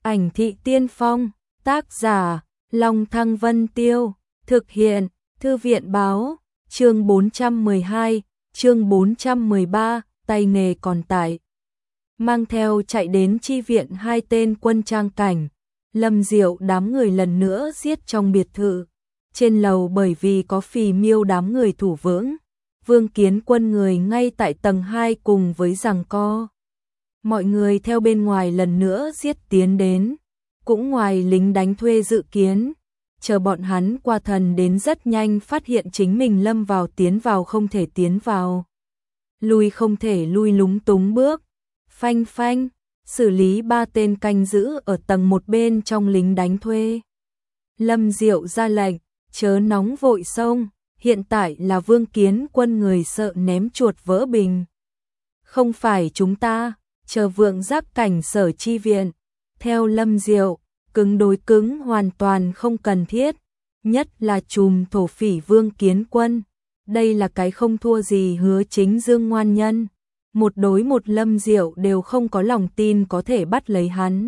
Ảnh thị tiên phong, tác giả, Long Thăng Vân Tiêu, thực hiện, Thư viện báo, chương 412, chương 413, tay nghề còn tại. Mang theo chạy đến chi viện hai tên quân trang cảnh, Lâm Diệu đám người lần nữa giết trong biệt thự. Trên lầu bởi vì có Phì Miêu đám người thủ vững, Vương Kiến Quân người ngay tại tầng 2 cùng với giằng co. Mọi người theo bên ngoài lần nữa giết tiến đến, cũng ngoài lính đánh thuê dự kiến, chờ bọn hắn qua thần đến rất nhanh phát hiện chính mình lâm vào tiến vào không thể tiến vào. Lui không thể lui lúng túng bước, phanh phanh, xử lý 3 tên canh giữ ở tầng 1 bên trong lính đánh thuê. Lâm Diệu ra lệnh, chớ nóng vội xông, hiện tại là Vương Kiến Quân người sợ ném chuột vỡ bình. Không phải chúng ta, chờ Vượng Giác cảnh sở chi viện. Theo Lâm Diệu, cứng đối cứng hoàn toàn không cần thiết, nhất là trùm thổ phỉ Vương Kiến Quân. Đây là cái không thua gì Hứa Chính Dương ngoan nhân. Một đối một Lâm Diệu đều không có lòng tin có thể bắt lấy hắn.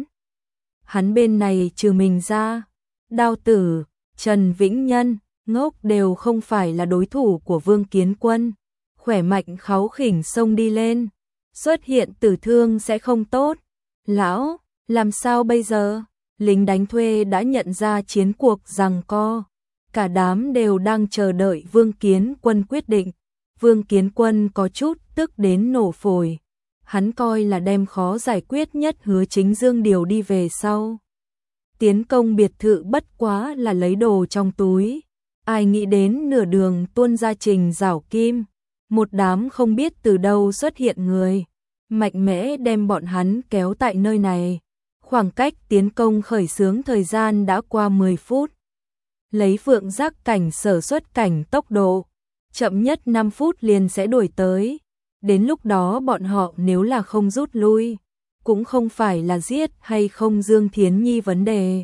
Hắn bên này trừ mình ra, Đao Tử, Trần Vĩnh Nhân, Ngốc đều không phải là đối thủ của Vương Kiến Quân. Khỏe mạnh kháu khỉnh xông đi lên, xuất hiện tử thương sẽ không tốt. Lão, làm sao bây giờ? Lính đánh thuê đã nhận ra chiến cuộc giằng co. Cả đám đều đang chờ đợi Vương Kiến Quân quyết định. Vương Kiến Quân có chút tức đến nổ phổi. Hắn coi là đem khó giải quyết nhất Hứa Chính Dương điều đi về sau. Tiến công biệt thự bất quá là lấy đồ trong túi. Ai nghĩ đến nửa đường tuôn ra Trình Giảo Kim. Một đám không biết từ đâu xuất hiện người. Mạnh mẽ đem bọn hắn kéo tại nơi này. Khoảng cách tiến công khởi xướng thời gian đã qua 10 phút. Lấy Vượng Giác cảnh sở xuất cảnh tốc độ, chậm nhất 5 phút liền sẽ đuổi tới. Đến lúc đó bọn họ nếu là không rút lui, cũng không phải là giết hay không Dương Thiến Nhi vấn đề,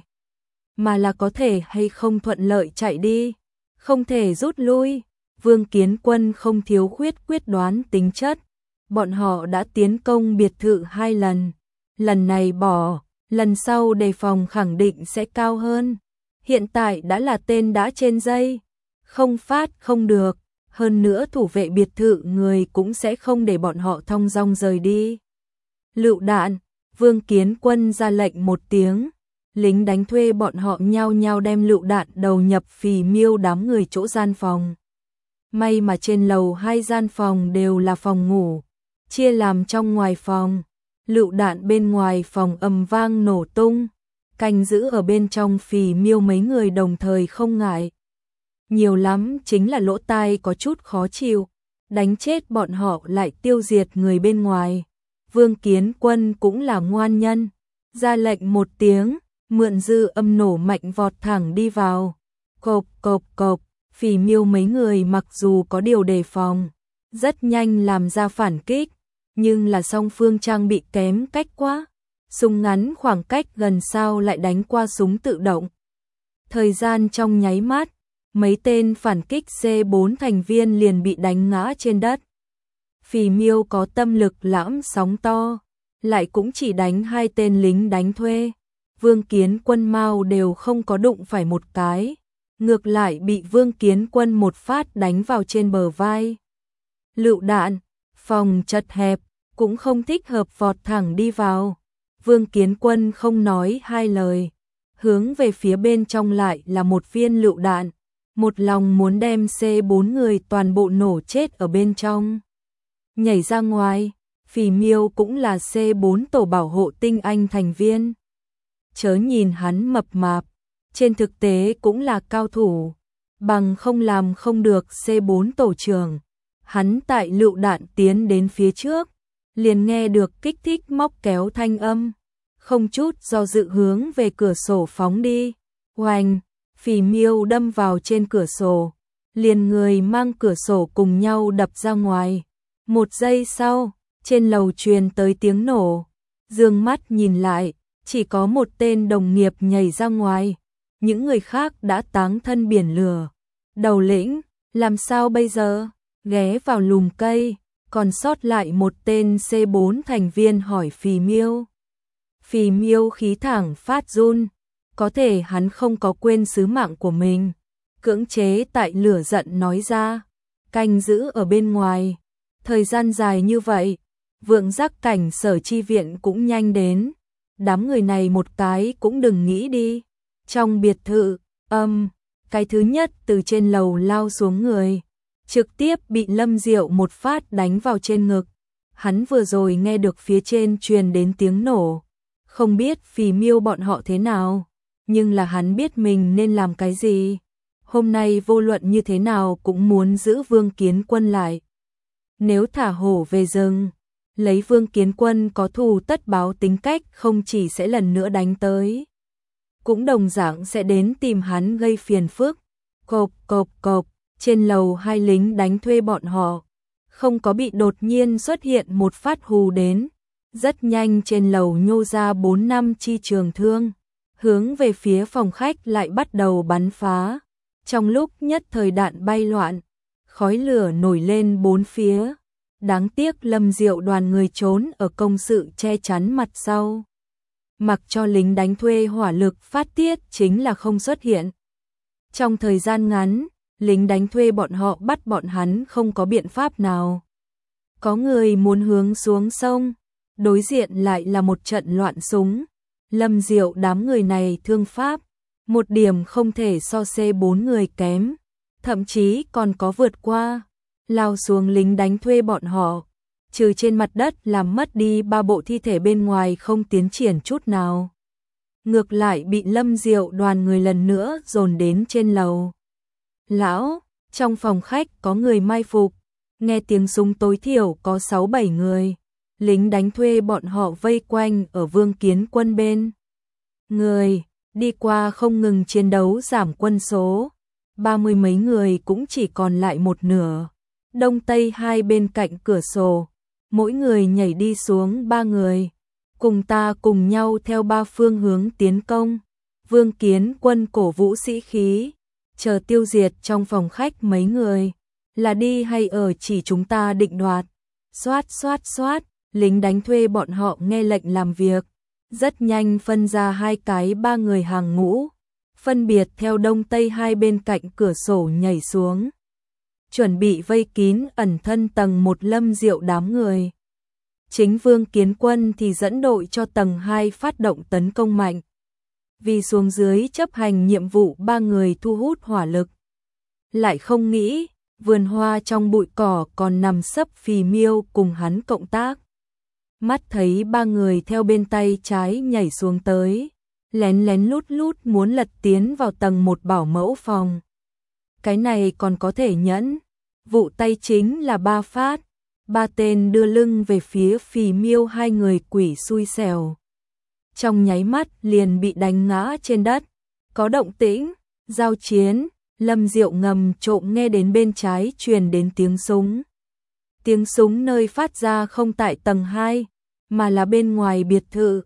mà là có thể hay không thuận lợi chạy đi. Không thể rút lui, Vương Kiến Quân không thiếu quyết đoán tính chất. Bọn họ đã tiến công biệt thự 2 lần. Lần này bỏ, lần sau đề phòng khẳng định sẽ cao hơn. Hiện tại đã là tên đã trên dây, không phát không được. Hơn nữa thủ vệ biệt thự người cũng sẽ không để bọn họ thong dong rời đi. Lựu đạn, Vương Kiến Quân ra lệnh một tiếng. Lính đánh thuê bọn họ nhao nhao đem lựu đạn đầu nhập Phì Miêu đám người chỗ gian phòng. May mà trên lầu 2 gian phòng đều là phòng ngủ, chia làm trong ngoài phòng. Lựu đạn bên ngoài phòng ầm vang nổ tung, canh giữ ở bên trong Phì Miêu mấy người đồng thời không ngại. Nhiều lắm chính là lỗ tai có chút khó chịu, đánh chết bọn họ lại tiêu diệt người bên ngoài. Vương Kiến Quân cũng là ngoan nhân, ra lệnh một tiếng, mượn dư âm nổ mạnh vọt thẳng đi vào. Cộp cộp cộp, Phì Miêu mấy người mặc dù có điều đề phòng, rất nhanh làm ra phản kích, nhưng là song phương trang bị kém cách quá. Súng ngắn khoảng cách gần sao lại đánh qua súng tự động. Thời gian trong nháy mắt, mấy tên phản kích C4 thành viên liền bị đánh ngã trên đất. Phì Miêu có tâm lực lãm sóng to, lại cũng chỉ đánh 2 tên lính đánh thuê. Vương Kiến Quân mau đều không có đụng phải một cái, ngược lại bị Vương Kiến Quân một phát đánh vào trên bờ vai. Lựu đạn, phòng chật hẹp, cũng không thích hợp vọt thẳng đi vào. Vương Kiến Quân không nói 2 lời, hướng về phía bên trong lại là một viên lựu đạn, một lòng muốn đem C4 người toàn bộ nổ chết ở bên trong. Nhảy ra ngoài, Phì Miêu cũng là C4 tổ bảo hộ tinh anh thành viên. Chớ nhìn hắn mập mạp, trên thực tế cũng là cao thủ, bằng không làm không được C4 tổ trưởng. Hắn tại lựu đạn tiến đến phía trước, liền nghe được kích thích móc kéo thanh âm, không chút do dự hướng về cửa sổ phóng đi. Oanh, Phì Miêu đâm vào trên cửa sổ, liền người mang cửa sổ cùng nhau đập ra ngoài. 1 giây sau, trên lầu truyền tới tiếng nổ, dương mắt nhìn lại, chỉ có một tên đồng nghiệp nhảy ra ngoài, những người khác đã táng thân biển lửa. Đầu lĩnh, làm sao bây giờ? Ghé vào lùm cây, còn sót lại một tên C4 thành viên hỏi Phì Miêu. Phì Miêu khí thẳng phát run, có thể hắn không có quên sứ mạng của mình, cưỡng chế tại lửa giận nói ra, canh giữ ở bên ngoài, thời gian dài như vậy, Vượng Giác cảnh Sở Chi viện cũng nhanh đến, đám người này một cái cũng đừng nghĩ đi. Trong biệt thự, cái thứ nhất từ trên lầu lao xuống người, trực tiếp bị Lâm Diệu một phát đánh vào trên ngực. Hắn vừa rồi nghe được phía trên truyền đến tiếng nổ, không biết Phì Miêu bọn họ thế nào, nhưng là hắn biết mình nên làm cái gì. Hôm nay vô luận như thế nào cũng muốn giữ Vương Kiến Quân lại. Nếu thả hổ về rừng, lấy Vương Kiến Quân có thù tất báo tính cách không chỉ sẽ lần nữa đánh tới, cũng đồng dạng sẽ đến tìm hắn gây phiền phức. Cộp cộp cộp, trên lầu hai lính đánh thuê bọn họ, không có bị đột nhiên xuất hiện một phát hù đến. Rất nhanh trên lầu nhô ra 4 năm chi trường thương, hướng về phía phòng khách lại bắt đầu bắn phá. Trong lúc nhất thời đạn bay loạn, khói lửa nổi lên bốn phía. Đáng tiếc Lâm Diệu đoàn người trốn ở công sự che chắn mặt sau, mặc cho lính đánh thuê hỏa lực phát tiết chính là không xuất hiện. Trong thời gian ngắn, lính đánh thuê bọn họ bắt bọn hắn không có biện pháp nào. Có người muốn hướng xuống sông, đối diện lại là một trận loạn súng. Lâm Diệu đám người này thương pháp, một điểm không thể so C4 người kém, thậm chí còn có vượt qua, lao xuống lính đánh thuê bọn họ, trừ trên mặt đất làm mất đi 3 bộ thi thể bên ngoài không tiến triển chút nào. Ngược lại bị Lâm Diệu đoàn người lần nữa dồn đến trên lầu. Lão, trong phòng khách có người mai phục, nghe tiếng súng tối thiểu có 6-7 người. Lính đánh thuê bọn họ vây quanh ở Vương Kiến Quân bên người, đi qua không ngừng chiến đấu giảm quân số, 30 mấy người cũng chỉ còn lại một nửa. Đông Tây hai bên cạnh cửa sổ, mỗi người nhảy đi xuống 3 người, cùng ta cùng nhau theo 3 phương hướng tiến công. Vương Kiến Quân cổ vũ sĩ khí, chờ tiêu diệt trong phòng khách mấy người, là đi hay ở chỉ chúng ta định đoạt. Xoát xoát xoát, lính đánh thuê bọn họ nghe lệnh làm việc, rất nhanh phân ra 2 cái 3 người hàng ngũ, phân biệt theo đông tây hai bên cạnh cửa sổ nhảy xuống, chuẩn bị vây kín ẩn thân tầng 1 Lâm Diệu đám người. Chính Vương Kiến Quân thì dẫn đội cho tầng 2 phát động tấn công mạnh. Vì xuống dưới chấp hành nhiệm vụ 3 người thu hút hỏa lực, lại không nghĩ vườn hoa trong bụi cỏ còn nằm sấp Phì Miêu cùng hắn cộng tác. Mắt thấy 3 người theo bên tay trái nhảy xuống tới, lén lén lút lút muốn lật tiến vào tầng 1 bảo mẫu phòng. Cái này còn có thể nhẫn, vụ tay chính là 3 phát, 3 tên đưa lưng về phía Phì Miêu, 2 người quỷ xui xẻo. Trong nháy mắt liền bị đánh ngã trên đất, có động tĩnh, giao chiến. Lâm Diệu ngầm trộm nghe đến bên trái truyền đến tiếng súng. Tiếng súng nơi phát ra không tại tầng 2, mà là bên ngoài biệt thự.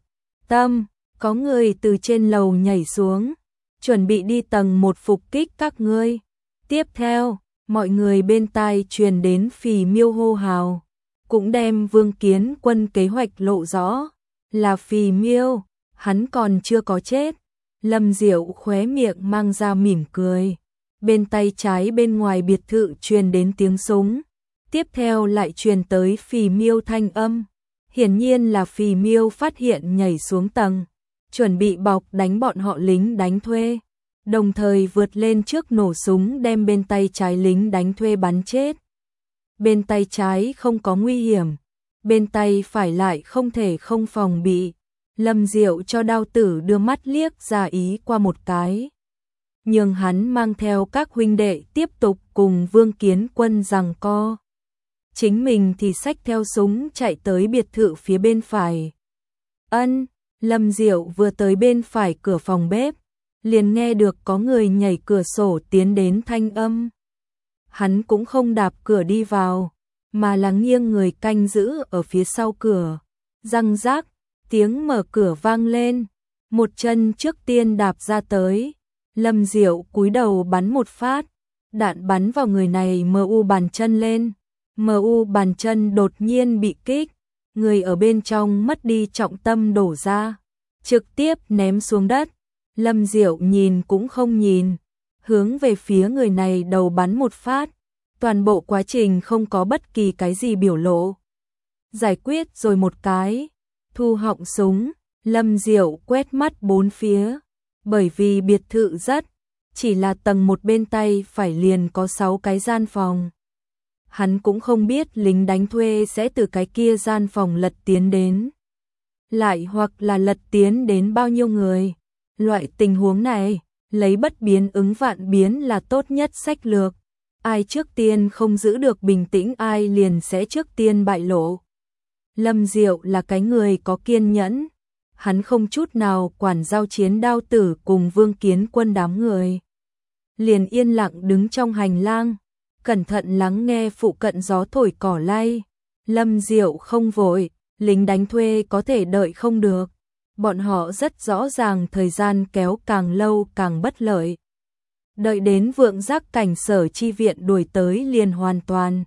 Có người từ trên lầu nhảy xuống, chuẩn bị đi tầng 1 phục kích các ngươi. Tiếp theo, mọi người bên tai truyền đến Phì Miêu hô hào, cũng đem Vương Kiến Quân kế hoạch lộ rõ. Là Phì Miêu, hắn còn chưa có chết. Lâm Diệu khóe miệng mang ra mỉm cười. Bên tay trái bên ngoài biệt thự truyền đến tiếng súng, tiếp theo lại truyền tới Phì Miêu thanh âm. Hiển nhiên là Phì Miêu phát hiện nhảy xuống tầng, chuẩn bị bọc đánh bọn họ lính đánh thuê, đồng thời vượt lên trước nổ súng đem bên tay trái lính đánh thuê bắn chết. Bên tay trái không có nguy hiểm, bên tay phải lại không thể không phòng bị. Lâm Diệu cho Đao Tử đưa mắt liếc ra ý qua một cái, nhưng hắn mang theo các huynh đệ tiếp tục cùng Vương Kiến Quân giằng co. Chính mình thì xách theo súng chạy tới biệt thự phía bên phải. Lâm Diệu vừa tới bên phải cửa phòng bếp, liền nghe được có người nhảy cửa sổ tiến đến thanh âm. Hắn cũng không đạp cửa đi vào, mà là nghiêng người canh giữ ở phía sau cửa. Răng rác, tiếng mở cửa vang lên, một chân trước tiên đạp ra tới. Lâm Diệu cúi đầu bắn một phát, đạn bắn vào người này MU bàn chân lên. MU bàn chân đột nhiên bị kích, người ở bên trong mất đi trọng tâm đổ ra, trực tiếp ném xuống đất. Lâm Diệu nhìn cũng không nhìn, hướng về phía người này đầu bắn một phát. Toàn bộ quá trình không có bất kỳ cái gì biểu lộ. Giải quyết rồi một cái, thu họng súng, Lâm Diệu quét mắt bốn phía. Bởi vì biệt thự chỉ là tầng một bên tay phải liền có 6 cái gian phòng. Hắn cũng không biết lính đánh thuê sẽ từ cái kia gian phòng lật tiến đến. Lại hoặc là lật tiến đến bao nhiêu người. Loại tình huống này, lấy bất biến ứng vạn biến là tốt nhất sách lược. Ai trước tiên không giữ được bình tĩnh ai liền sẽ trước tiên bại lộ. Lâm Diệu là cái người có kiên nhẫn. Hắn không chút nào quản giao chiến đao tử cùng Vương Kiến Quân đám người. Liền yên lặng đứng trong hành lang, cẩn thận lắng nghe phụ cận gió thổi cỏ lay. Lâm Diệu không vội, lính đánh thuê có thể đợi không được. Bọn họ rất rõ ràng thời gian kéo càng lâu càng bất lợi. Đợi đến Vượng Giác cảnh sở chi viện đuổi tới liền hoàn toàn.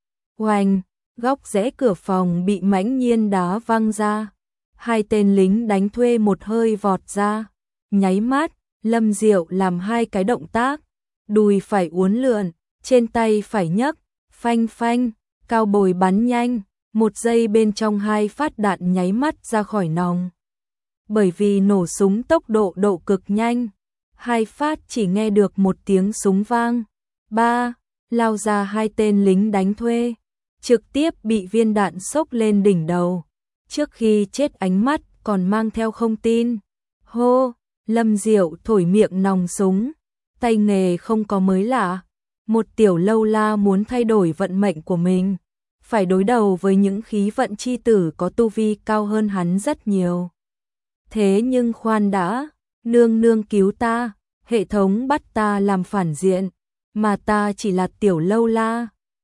Oanh, góc rẽ cửa phòng bị mãnh nhiên đá văng ra. 2 tên lính đánh thuê một hơi vọt ra. Nháy mắt, Lâm Diệu làm 2 cái động tác. Đùi phải uốn lượn, trên tay phải nhấc, phanh phanh, cao bồi bắn nhanh. 1 giây bên trong 2 phát đạn nháy mắt ra khỏi nòng. Bởi vì nổ súng tốc độ cực nhanh. 2 phát chỉ nghe được 1 tiếng súng vang. 3, lao ra 2 tên lính đánh thuê. Trực tiếp bị viên đạn xốc lên đỉnh đầu. Trước khi chết ánh mắt còn mang theo không tin. Hô, Lâm Diệu thổi miệng nòng súng. Tay nghề không có mới lạ. Một tiểu lâu la muốn thay đổi vận mệnh của mình. Phải đối đầu với những khí vận chi tử có tu vi cao hơn hắn rất nhiều. Thế nhưng khoan đã, nương nương cứu ta, hệ thống bắt ta làm phản diện, mà ta chỉ là tiểu lâu la.